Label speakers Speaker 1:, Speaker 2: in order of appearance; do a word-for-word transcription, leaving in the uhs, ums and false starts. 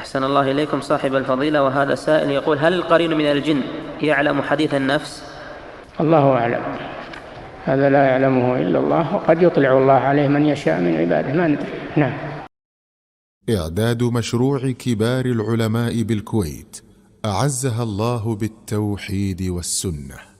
Speaker 1: أحسن الله إليكم صاحب الفضيلة. وهذا سائل يقول: هل القرين من الجن يعلم حديث النفس؟
Speaker 2: الله أعلم، هذا لا يعلمه إلا الله، وقد يطلع الله عليه من يشاء من عباده، ما ندري. نعم.
Speaker 3: إعداد مشروع كبار العلماء بالكويت أعزها الله بالتوحيد والسنة.